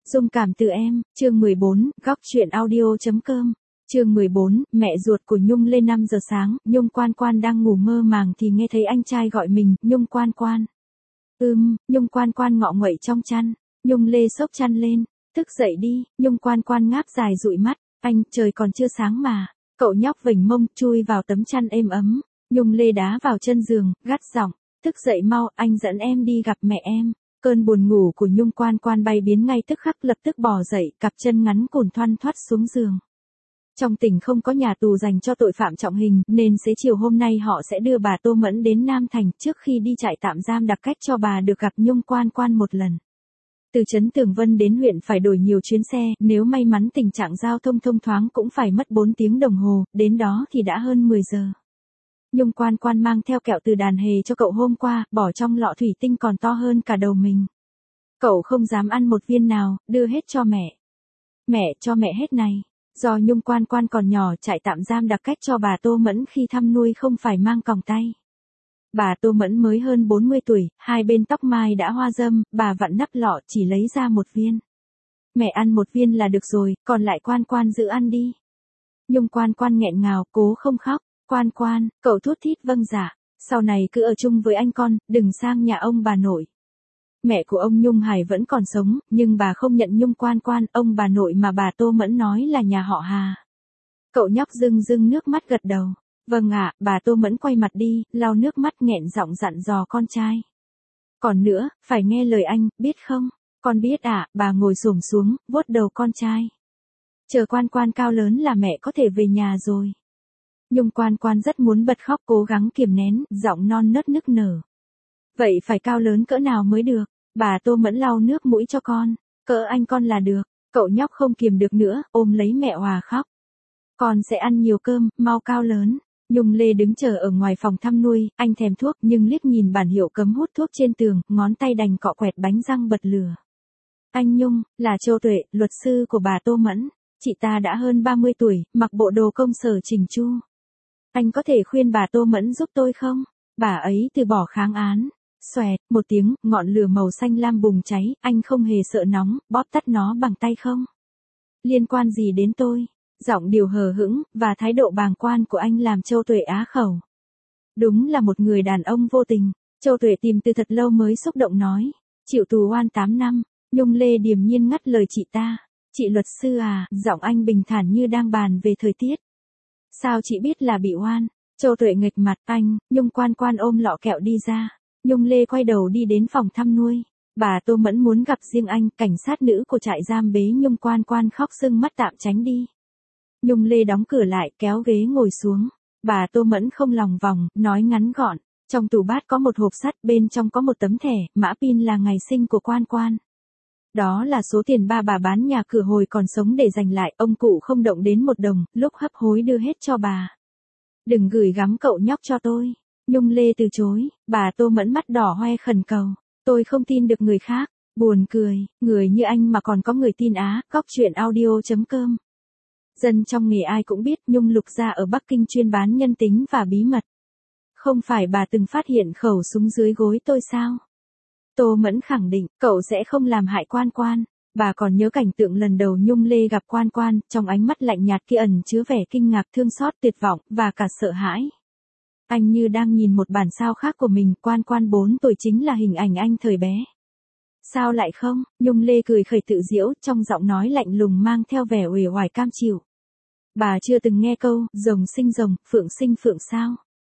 Dung cảm từ em, chương 14, góc truyện audio.com. Chương 14, mẹ ruột của Nhung lên 5 giờ sáng, Nhung Quan Quan đang ngủ mơ màng thì nghe thấy anh trai gọi mình, Nhung Quan Quan. Nhung Quan Quan ngọ nguậy trong chăn, Nhung Lê xốc chăn lên, thức dậy đi, Nhung Quan Quan ngáp dài dụi mắt, anh, trời còn chưa sáng mà. Cậu nhóc vểnh mông, chui vào tấm chăn êm ấm, Nhung Lê đá vào chân giường, gắt giọng, thức dậy mau, anh dẫn em đi gặp mẹ em. Cơn buồn ngủ của Nhung Quan Quan bay biến ngay tức khắc, lập tức bò dậy, cặp chân ngắn cùn thoăn thoắt xuống giường. Trong tỉnh không có nhà tù dành cho tội phạm trọng hình, nên xế chiều hôm nay họ sẽ đưa bà Tô Mẫn đến Nam Thành, trước khi đi trại tạm giam đặc cách cho bà được gặp Nhung Quan Quan một lần. Từ trấn Tường Vân đến huyện phải đổi nhiều chuyến xe, nếu may mắn tình trạng giao thông thông thoáng cũng phải mất 4 tiếng đồng hồ, đến đó thì đã hơn 10 giờ. Nhung Quan Quan mang theo kẹo từ đàn hề cho cậu hôm qua, bỏ trong lọ thủy tinh còn to hơn cả đầu mình. Cậu không dám ăn một viên nào, đưa hết cho mẹ. Mẹ, cho mẹ hết này. Do Nhung Quan Quan còn nhỏ, trại tạm giam đặc cách cho bà Tô Mẫn khi thăm nuôi không phải mang còng tay. Bà Tô Mẫn mới hơn 40 tuổi, hai bên tóc mai đã hoa râm, bà vặn nắp lọ chỉ lấy ra một viên. Mẹ ăn một viên là được rồi, còn lại Quan Quan giữ ăn đi. Nhung Quan Quan nghẹn ngào, cố không khóc. Quan Quan, cậu thút thít vâng dạ, sau này cứ ở chung với anh con, đừng sang nhà ông bà nội. Mẹ của ông Nhung Hải vẫn còn sống, nhưng bà không nhận Nhung Quan Quan, ông bà nội mà bà Tô Mẫn nói là nhà họ Hà. Cậu nhóc rưng rưng nước mắt gật đầu. Vâng ạ, bà Tô Mẫn quay mặt đi, lau nước mắt nghẹn giọng dặn dò con trai. Còn nữa, phải nghe lời anh, biết không? Con biết ạ, bà ngồi xổm xuống, vuốt đầu con trai. Chờ Quan Quan cao lớn là mẹ có thể về nhà rồi. Nhung Quan Quan rất muốn bật khóc, cố gắng kiềm nén, giọng non nớt nức nở. Vậy phải cao lớn cỡ nào mới được? Bà Tô Mẫn lau nước mũi cho con. Cỡ anh con là được. Cậu nhóc không kiềm được nữa, ôm lấy mẹ òa khóc. Con sẽ ăn nhiều cơm, mau cao lớn. Nhung Lê đứng chờ ở ngoài phòng thăm nuôi, anh thèm thuốc nhưng liếc nhìn bản hiệu cấm hút thuốc trên tường, ngón tay đành cọ quẹt bánh răng bật lửa. Anh Nhung, là Châu Tuệ, luật sư của bà Tô Mẫn. Chị ta đã hơn 30 tuổi, mặc bộ đồ công sở chỉnh chu. Anh có thể khuyên bà Tô Mẫn giúp tôi không? Bà ấy từ bỏ kháng án. Xoẹt, một tiếng, ngọn lửa màu xanh lam bùng cháy, anh không hề sợ nóng, bóp tắt nó bằng tay không? Liên quan gì đến tôi? Giọng điều hờ hững, và thái độ bàng quan của anh làm Châu Tuệ á khẩu. Đúng là một người đàn ông vô tình. Châu Tuệ tìm từ thật lâu mới xúc động nói. Chịu tù oan 8 năm, Nhung Lê điềm nhiên ngắt lời chị ta. Chị luật sư à, giọng anh bình thản như đang bàn về thời tiết. Sao chị biết là bị oan? Châu Tuệ nghịch mặt anh, Nhung Quan Quan ôm lọ kẹo đi ra. Nhung Lê quay đầu đi đến phòng thăm nuôi. Bà Tô Mẫn muốn gặp riêng anh, cảnh sát nữ của trại giam bế Nhung Quan Quan khóc sưng mắt tạm tránh đi. Nhung Lê đóng cửa lại, kéo ghế ngồi xuống. Bà Tô Mẫn không lòng vòng, nói ngắn gọn. Trong tủ bát có một hộp sắt, bên trong có một tấm thẻ, mã pin là ngày sinh của Quan Quan. Đó là số tiền bà bán nhà cửa hồi còn sống để dành lại, ông cụ không động đến một đồng, lúc hấp hối đưa hết cho bà. Đừng gửi gắm cậu nhóc cho tôi. Nhung Lê từ chối, bà Tô Mẫn mắt đỏ hoe khẩn cầu. Tôi không tin được người khác, buồn cười, người như anh mà còn có người tin á, góc truyện audio.com. Dân trong nghề ai cũng biết Nhung Lục gia ở Bắc Kinh chuyên bán nhân tính và bí mật. Không phải bà từng phát hiện khẩu súng dưới gối tôi sao? Tô Mẫn khẳng định, cậu sẽ không làm hại Quan Quan. Bà còn nhớ cảnh tượng lần đầu Nhung Lê gặp Quan Quan, trong ánh mắt lạnh nhạt kia ẩn chứa vẻ kinh ngạc, thương xót, tuyệt vọng, và cả sợ hãi. Anh như đang nhìn một bản sao khác của mình, Quan Quan 4 tuổi chính là hình ảnh anh thời bé. Sao lại không? Nhung Lê cười khẩy tự giễu, trong giọng nói lạnh lùng mang theo vẻ uể oải cam chịu. Bà chưa từng nghe câu, rồng sinh rồng, phượng sinh phượng sao?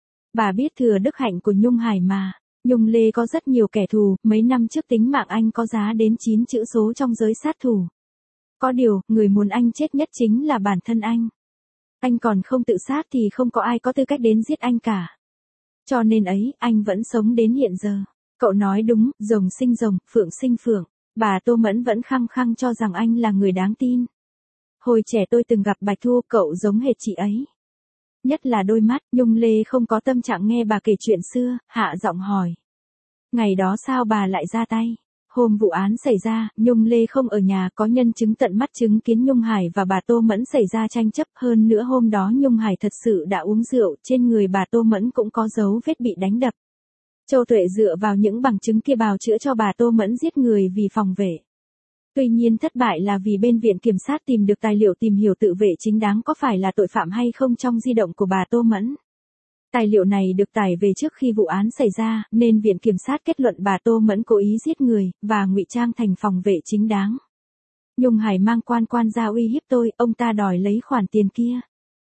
Bà biết thừa đức hạnh của Nhung Hải mà. Nhung Lê có rất nhiều kẻ thù, mấy năm trước tính mạng anh có giá đến 9 chữ số trong giới sát thủ. Có điều, người muốn anh chết nhất chính là bản thân anh. Anh còn không tự sát thì không có ai có tư cách đến giết anh cả. Cho nên ấy, anh vẫn sống đến hiện giờ. Cậu nói đúng, rồng sinh rồng, phượng sinh phượng. Bà Tô Mẫn vẫn khăng khăng cho rằng anh là người đáng tin. Hồi trẻ tôi từng gặp Bạch Thu, cậu giống hệt chị ấy. Nhất là đôi mắt. Nhung Lê không có tâm trạng nghe bà kể chuyện xưa, hạ giọng hỏi. Ngày đó sao bà lại ra tay? Hôm vụ án xảy ra, Nhung Lê không ở nhà, có nhân chứng tận mắt chứng kiến Nhung Hải và bà Tô Mẫn xảy ra tranh chấp, hơn nữa hôm đó Nhung Hải thật sự đã uống rượu, trên người bà Tô Mẫn cũng có dấu vết bị đánh đập. Châu Tuệ dựa vào những bằng chứng kia bào chữa cho bà Tô Mẫn giết người vì phòng vệ. Tuy nhiên thất bại là vì bên viện kiểm sát tìm được tài liệu tìm hiểu tự vệ chính đáng có phải là tội phạm hay không trong di động của bà Tô Mẫn. Tài liệu này được tải về trước khi vụ án xảy ra, nên viện kiểm sát kết luận bà Tô Mẫn cố ý giết người, và ngụy trang thành phòng vệ chính đáng. Nhung Hải mang quan quan ra uy hiếp tôi, ông ta đòi lấy khoản tiền kia.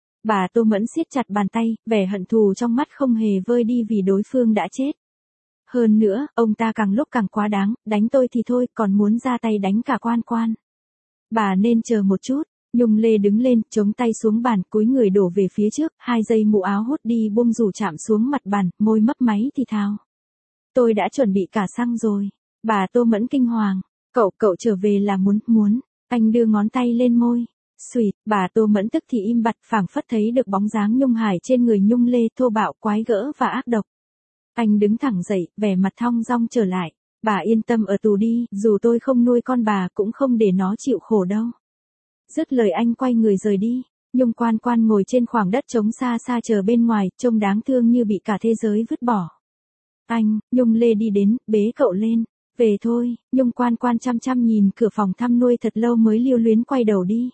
Bà Tô Mẫn siết chặt bàn tay, vẻ hận thù trong mắt không hề vơi đi vì đối phương đã chết. Hơn nữa, ông ta càng lúc càng quá đáng, đánh tôi thì thôi, còn muốn ra tay đánh cả quan quan. Bà nên chờ một chút. Nhung Lê đứng lên, chống tay xuống bàn, cúi người đổ về phía trước, 2 giây mũ áo hút đi buông rủ chạm xuống mặt bàn, môi mấp máy thì thào. Tôi đã chuẩn bị cả xăng rồi. Bà Tô Mẫn kinh hoàng. Cậu trở về là muốn. Anh đưa ngón tay lên môi. Xùyt, bà Tô Mẫn tức thì im bặt, phảng phất thấy được bóng dáng Nhung Hải trên người Nhung Lê thô bạo, quái gở và ác độc. Anh đứng thẳng dậy, vẻ mặt thong dong trở lại. Bà yên tâm ở tù đi, dù tôi không nuôi con bà cũng không để nó chịu khổ đâu. Dứt lời anh quay người rời đi. Nhung Quan Quan ngồi trên khoảng đất trống xa xa chờ bên ngoài, trông đáng thương như bị cả thế giới vứt bỏ. Anh, Nhung Lê đi đến, bế cậu lên. Về thôi. Nhung Quan Quan chăm chăm nhìn cửa phòng thăm nuôi thật lâu mới lưu luyến quay đầu đi.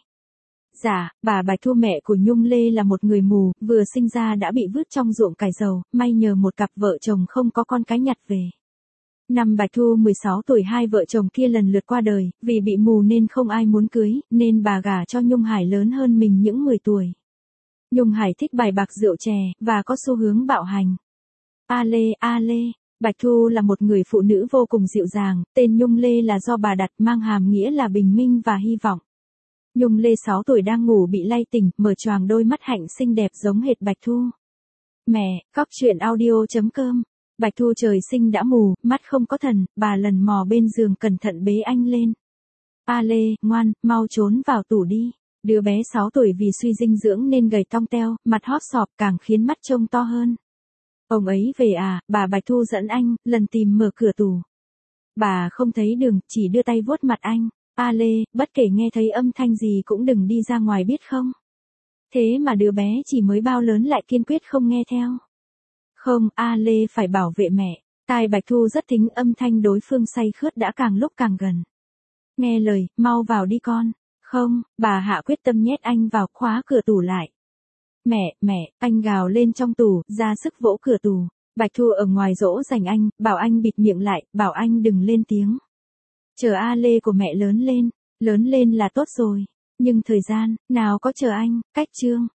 Dạ, bà Bạch Thu mẹ của Nhung Lê là một người mù, vừa sinh ra đã bị vứt trong ruộng cải dầu, may nhờ một cặp vợ chồng không có con cái nhặt về. Năm Bạch Thu 16 tuổi hai vợ chồng kia lần lượt qua đời, vì bị mù nên không ai muốn cưới, nên bà gả cho Nhung Hải lớn hơn mình những 10 tuổi. Nhung Hải thích bài bạc rượu chè, và có xu hướng bạo hành. A Lê. Bạch Thu là một người phụ nữ vô cùng dịu dàng, tên Nhung Lê là do bà đặt mang hàm nghĩa là bình minh và hy vọng. Nhung Lê 6 tuổi đang ngủ bị lay tỉnh, mở choàng đôi mắt hạnh xinh đẹp giống hệt Bạch Thu. Mẹ, cóc truyện audio.com. Bạch Thu trời sinh đã mù, mắt không có thần, bà lần mò bên giường cẩn thận bế anh lên. A Lê, ngoan, mau trốn vào tủ đi. Đứa bé 6 tuổi vì suy dinh dưỡng nên gầy cong teo, mặt hóp sọp càng khiến mắt trông to hơn. Ông ấy về à, bà Bạch Thu dẫn anh, lần tìm mở cửa tủ. Bà không thấy đường, chỉ đưa tay vuốt mặt anh. A Lê, bất kể nghe thấy âm thanh gì cũng đừng đi ra ngoài biết không? Thế mà đứa bé chỉ mới bao lớn lại kiên quyết không nghe theo. Không, A Lê phải bảo vệ mẹ. Tai Bạch Thu rất thính, âm thanh đối phương say khướt đã càng lúc càng gần. Nghe lời, mau vào đi con. Không, bà hạ quyết tâm nhét anh vào, khóa cửa tủ lại. Mẹ, anh gào lên trong tủ, ra sức vỗ cửa tủ. Bạch Thu ở ngoài dỗ dành anh, bảo anh bịt miệng lại, bảo anh đừng lên tiếng. Chờ A Lê của mẹ lớn lên là tốt rồi. Nhưng thời gian, nào có chờ anh, cách chương.